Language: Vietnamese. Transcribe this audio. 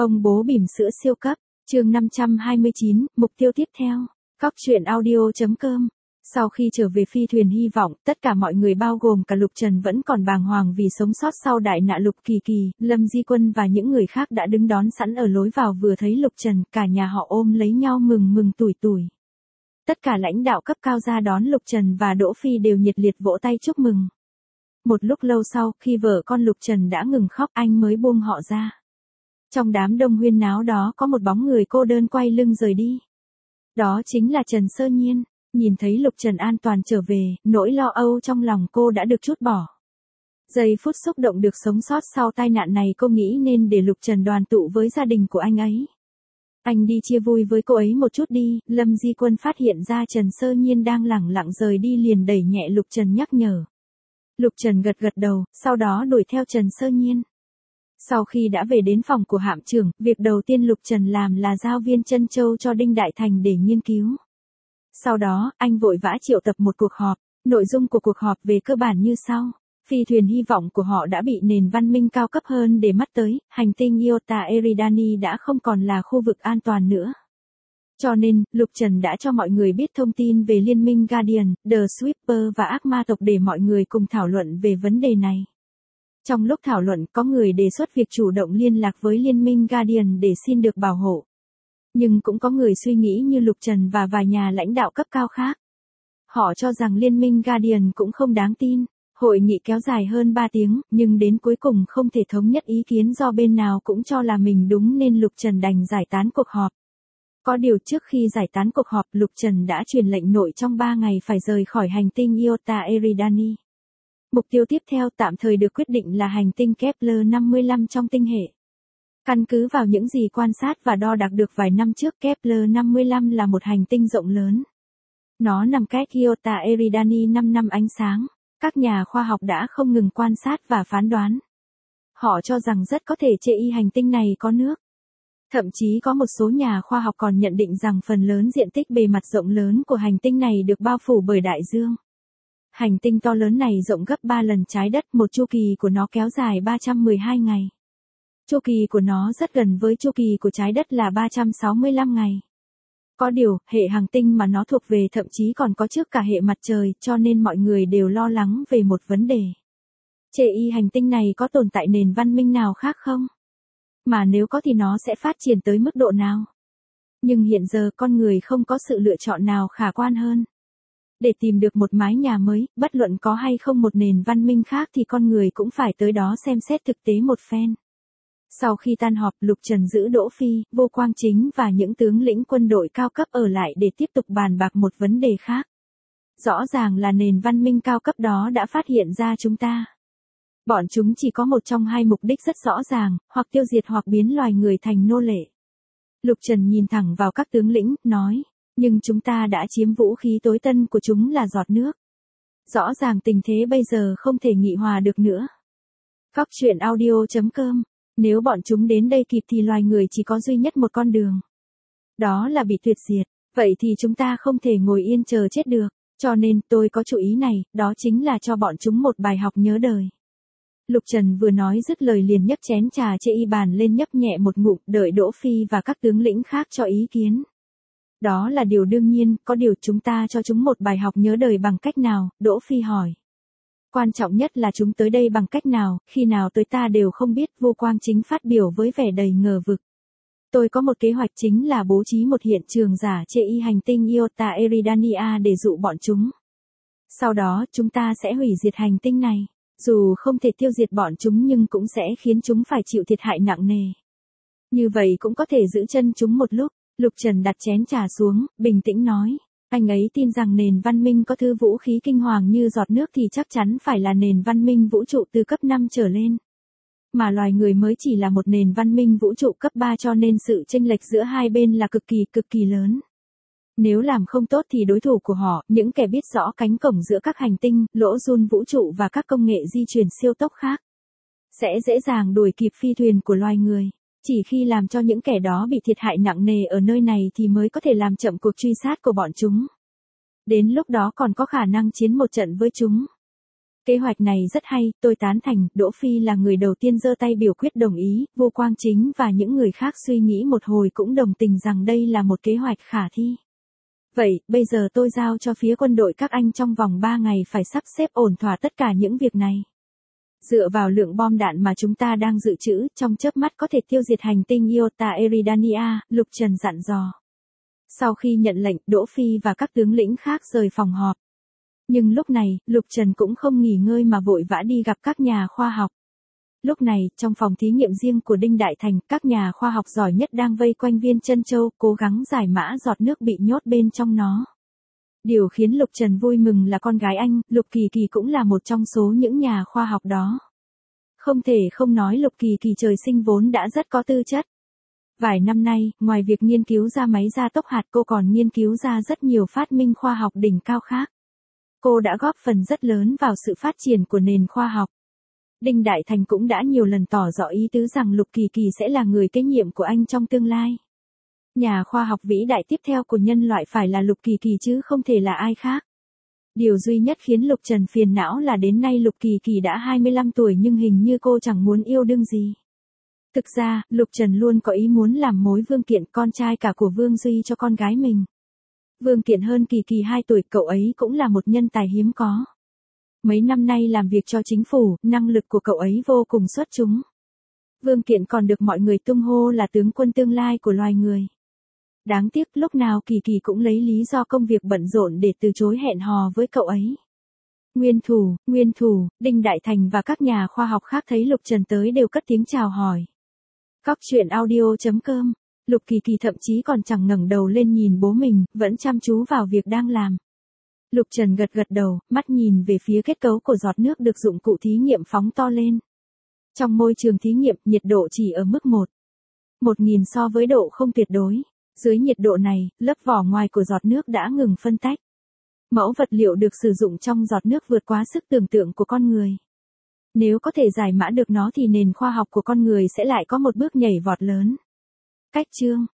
Ông bố bỉm sữa siêu cấp, chương 529, mục tiêu tiếp theo. Cóc truyện audio.com. Sau khi trở về phi thuyền hy vọng, tất cả mọi người bao gồm cả Lục Trần vẫn còn bàng hoàng vì sống sót sau đại nạn Lục Kỳ Kỳ, Lâm Di Quân và những người khác đã đứng đón sẵn ở lối vào vừa thấy Lục Trần, cả nhà họ ôm lấy nhau mừng tủi tủi. Tất cả lãnh đạo cấp cao ra đón Lục Trần và Đỗ Phi đều nhiệt liệt vỗ tay chúc mừng. Một lúc lâu sau, khi vợ con Lục Trần đã ngừng khóc anh mới buông họ ra. Trong đám đông huyên náo đó có một bóng người cô đơn quay lưng rời đi. Đó chính là Trần Sơ Nhiên. Nhìn thấy Lục Trần an toàn trở về, nỗi lo âu trong lòng cô đã được trút bỏ. Giây phút xúc động được sống sót sau tai nạn này cô nghĩ nên để Lục Trần đoàn tụ với gia đình của anh ấy. Anh đi chia vui với cô ấy một chút đi. Lâm Di Quân phát hiện ra Trần Sơ Nhiên đang lẳng lặng rời đi liền đẩy nhẹ Lục Trần nhắc nhở. Lục Trần gật đầu, sau đó đuổi theo Trần Sơ Nhiên. Sau khi đã về đến phòng của hạm trưởng, việc đầu tiên Lục Trần làm là giao viên Trân Châu cho Đinh Đại Thành để nghiên cứu. Sau đó, anh vội vã triệu tập một cuộc họp. Nội dung của cuộc họp về cơ bản như sau. Phi thuyền hy vọng của họ đã bị nền văn minh cao cấp hơn để mắt tới, hành tinh Iota Eridani đã không còn là khu vực an toàn nữa. Cho nên, Lục Trần đã cho mọi người biết thông tin về liên minh Guardian, The Sweeper và ác ma tộc để mọi người cùng thảo luận về vấn đề này. Trong lúc thảo luận, có người đề xuất việc chủ động liên lạc với liên minh Guardian để xin được bảo hộ. Nhưng cũng có người suy nghĩ như Lục Trần và vài nhà lãnh đạo cấp cao khác. Họ cho rằng liên minh Guardian cũng không đáng tin. Hội nghị kéo dài hơn 3 tiếng, nhưng đến cuối cùng không thể thống nhất ý kiến do bên nào cũng cho là mình đúng nên Lục Trần đành giải tán cuộc họp. Có điều trước khi giải tán cuộc họp Lục Trần đã truyền lệnh nội trong 3 ngày phải rời khỏi hành tinh Iota Eridani. Mục tiêu tiếp theo tạm thời được quyết định là hành tinh Kepler 55 trong tinh hệ. Căn cứ vào những gì quan sát và đo đạc được vài năm trước, Kepler 55 là một hành tinh rộng lớn. Nó nằm cách Iota Eridani 5 năm ánh sáng. Các nhà khoa học đã không ngừng quan sát và phán đoán. Họ cho rằng rất có thể hành tinh này có nước. Thậm chí có một số nhà khoa học còn nhận định rằng phần lớn diện tích bề mặt rộng lớn của hành tinh này được bao phủ bởi đại dương. Hành tinh to lớn này rộng gấp 3 lần trái đất, một chu kỳ của nó kéo dài 312 ngày. Chu kỳ của nó rất gần với chu kỳ của trái đất là 365 ngày. Có điều, hệ hành tinh mà nó thuộc về thậm chí còn có trước cả hệ mặt trời, cho nên mọi người đều lo lắng về một vấn đề. Hành tinh này có tồn tại nền văn minh nào khác không? Mà nếu có thì nó sẽ phát triển tới mức độ nào? Nhưng hiện giờ con người không có sự lựa chọn nào khả quan hơn. Để tìm được một mái nhà mới, bất luận có hay không một nền văn minh khác thì con người cũng phải tới đó xem xét thực tế một phen. Sau khi tan họp, Lục Trần giữ Đỗ Phi, Vô Quang Chính và những tướng lĩnh quân đội cao cấp ở lại để tiếp tục bàn bạc một vấn đề khác. Rõ ràng là nền văn minh cao cấp đó đã phát hiện ra chúng ta. Bọn chúng chỉ có một trong hai mục đích rất rõ ràng, hoặc tiêu diệt hoặc biến loài người thành nô lệ. Lục Trần nhìn thẳng vào các tướng lĩnh, nói, nhưng chúng ta đã chiếm vũ khí tối tân của chúng là giọt nước. Rõ ràng tình thế bây giờ không thể nghị hòa được nữa. Cóc truyện audio.com. Nếu bọn chúng đến đây kịp thì loài người chỉ có duy nhất một con đường. Đó là bị tuyệt diệt. Vậy thì chúng ta không thể ngồi yên chờ chết được. Cho nên tôi có chủ ý này, đó chính là cho bọn chúng một bài học nhớ đời. Lục Trần vừa nói dứt lời liền nhấc chén trà bàn lên nhấp nhẹ một ngụm, đợi Đỗ Phi và các tướng lĩnh khác cho ý kiến. Đó là điều đương nhiên, có điều chúng ta cho chúng một bài học nhớ đời bằng cách nào? Đỗ Phi hỏi. Quan trọng nhất là chúng tới đây bằng cách nào, khi nào tới ta đều không biết. Vô Quang Chính phát biểu với vẻ đầy ngờ vực. Tôi có một kế hoạch, chính là bố trí một hiện trường giả hành tinh Iota Eridania để dụ bọn chúng. Sau đó chúng ta sẽ hủy diệt hành tinh này. Dù không thể tiêu diệt bọn chúng nhưng cũng sẽ khiến chúng phải chịu thiệt hại nặng nề. Như vậy cũng có thể giữ chân chúng một lúc. Lục Trần đặt chén trà xuống, bình tĩnh nói. Anh ấy tin rằng nền văn minh có thứ vũ khí kinh hoàng như giọt nước thì chắc chắn phải là nền văn minh vũ trụ từ cấp 5 trở lên. Mà loài người mới chỉ là một nền văn minh vũ trụ cấp 3 cho nên sự chênh lệch giữa hai bên là cực kỳ lớn. Nếu làm không tốt thì đối thủ của họ, những kẻ biết rõ cánh cổng giữa các hành tinh, lỗ giun vũ trụ và các công nghệ di chuyển siêu tốc khác, sẽ dễ dàng đuổi kịp phi thuyền của loài người. Chỉ khi làm cho những kẻ đó bị thiệt hại nặng nề ở nơi này thì mới có thể làm chậm cuộc truy sát của bọn chúng. Đến lúc đó còn có khả năng chiến một trận với chúng. Kế hoạch này rất hay, tôi tán thành, Đỗ Phi là người đầu tiên giơ tay biểu quyết đồng ý, Vô Quang Chính và những người khác suy nghĩ một hồi cũng đồng tình rằng đây là một kế hoạch khả thi. Vậy, bây giờ tôi giao cho phía quân đội các anh trong vòng 3 ngày phải sắp xếp ổn thỏa tất cả những việc này. Dựa vào lượng bom đạn mà chúng ta đang dự trữ, trong chớp mắt có thể tiêu diệt hành tinh Iota Eridania, Lục Trần dặn dò. Sau khi nhận lệnh, Đỗ Phi và các tướng lĩnh khác rời phòng họp. Nhưng lúc này, Lục Trần cũng không nghỉ ngơi mà vội vã đi gặp các nhà khoa học. Lúc này, trong phòng thí nghiệm riêng của Đinh Đại Thành, các nhà khoa học giỏi nhất đang vây quanh viên chân châu, cố gắng giải mã giọt nước bị nhốt bên trong nó. Điều khiến Lục Trần vui mừng là con gái anh, Lục Kỳ Kỳ cũng là một trong số những nhà khoa học đó. Không thể không nói Lục Kỳ Kỳ trời sinh vốn đã rất có tư chất. Vài năm nay, ngoài việc nghiên cứu ra máy gia tốc hạt, cô còn nghiên cứu ra rất nhiều phát minh khoa học đỉnh cao khác. Cô đã góp phần rất lớn vào sự phát triển của nền khoa học. Đinh Đại Thành cũng đã nhiều lần tỏ rõ ý tứ rằng Lục Kỳ Kỳ sẽ là người kế nhiệm của anh trong tương lai. Nhà khoa học vĩ đại tiếp theo của nhân loại phải là Lục Kỳ Kỳ chứ không thể là ai khác. Điều duy nhất khiến Lục Trần phiền não là đến nay Lục Kỳ Kỳ đã 25 tuổi nhưng hình như cô chẳng muốn yêu đương gì. Thực ra, Lục Trần luôn có ý muốn làm mối Vương Kiện, con trai cả của Vương Duy, cho con gái mình. Vương Kiện hơn Kỳ Kỳ 2 tuổi, cậu ấy cũng là một nhân tài hiếm có. Mấy năm nay làm việc cho chính phủ, năng lực của cậu ấy vô cùng xuất chúng. Vương Kiện còn được mọi người tung hô là tướng quân tương lai của loài người. Đáng tiếc lúc nào Kỳ Kỳ cũng lấy lý do công việc bận rộn để từ chối hẹn hò với cậu ấy. Nguyên thủ, Đinh Đại Thành và các nhà khoa học khác thấy Lục Trần tới đều cất tiếng chào hỏi. Cóc truyện audio.com, Lục Kỳ Kỳ thậm chí còn chẳng ngẩng đầu lên nhìn bố mình, vẫn chăm chú vào việc đang làm. Lục Trần gật đầu, mắt nhìn về phía kết cấu của giọt nước được dụng cụ thí nghiệm phóng to lên. Trong môi trường thí nghiệm, nhiệt độ chỉ ở mức 1000 so với độ không tuyệt đối. Dưới nhiệt độ này, lớp vỏ ngoài của giọt nước đã ngừng phân tách. Mẫu vật liệu được sử dụng trong giọt nước vượt quá sức tưởng tượng của con người. Nếu có thể giải mã được nó thì nền khoa học của con người sẽ lại có một bước nhảy vọt lớn. Cách chương